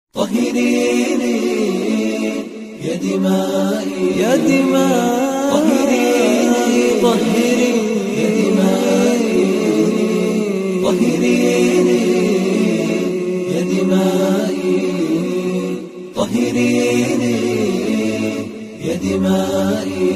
طهريني يا دمائي يا دمائي طهريني طهريني يا دمائي طهريني يا دمائي طهريني يا دمائي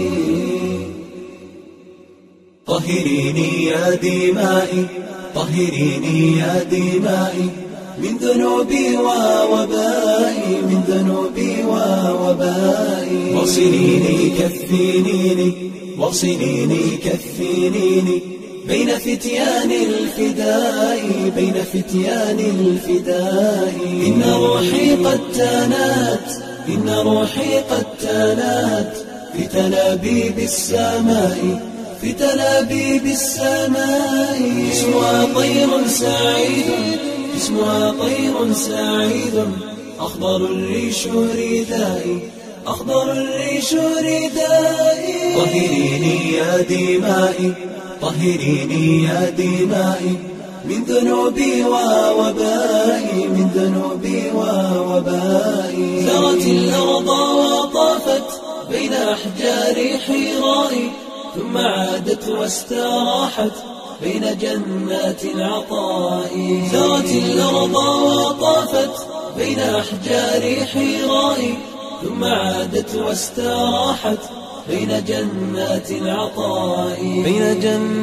طهريني يا دمائي طهريني يا دمائي من ذنوبي ووبائي من ذنوبي ووبائي واغسليني كفينيني واغسليني كفينيني بين فتيان الفداء بين فتيان الفداء إن روحي قد تانات إن روحي قد تانات في تلابيب السماء في تلابيب السماء اسمها طير سعيد اسمها طير سعيد أخضر الريش ردائي أخضر الريش ردائي طهريني يا دمائي طهريني يا دمائي من ذنوبي ووبائي من ذنوبي ووبائي زرت الأرض وطافت بين أحجار حرائي ثم عادت واستراحت بين جنات العطاء زرت الأرض وطافت بين أحجار حرائي ثم عادت واستراحت بين جنات العطاء بين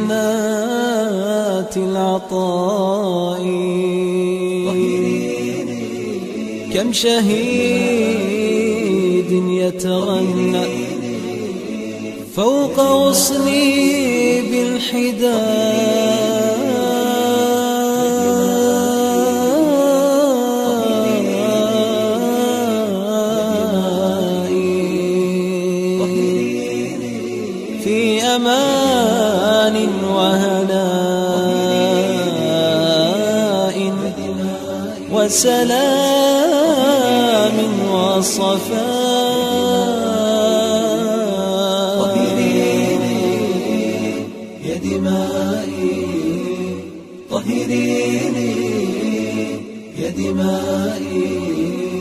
جنات العطاء كم شهيد يتغنى فوق غصني بالحداء في أمان وهناء وسلام وصفاء طهريني يا دمائي طهريني يا دمائي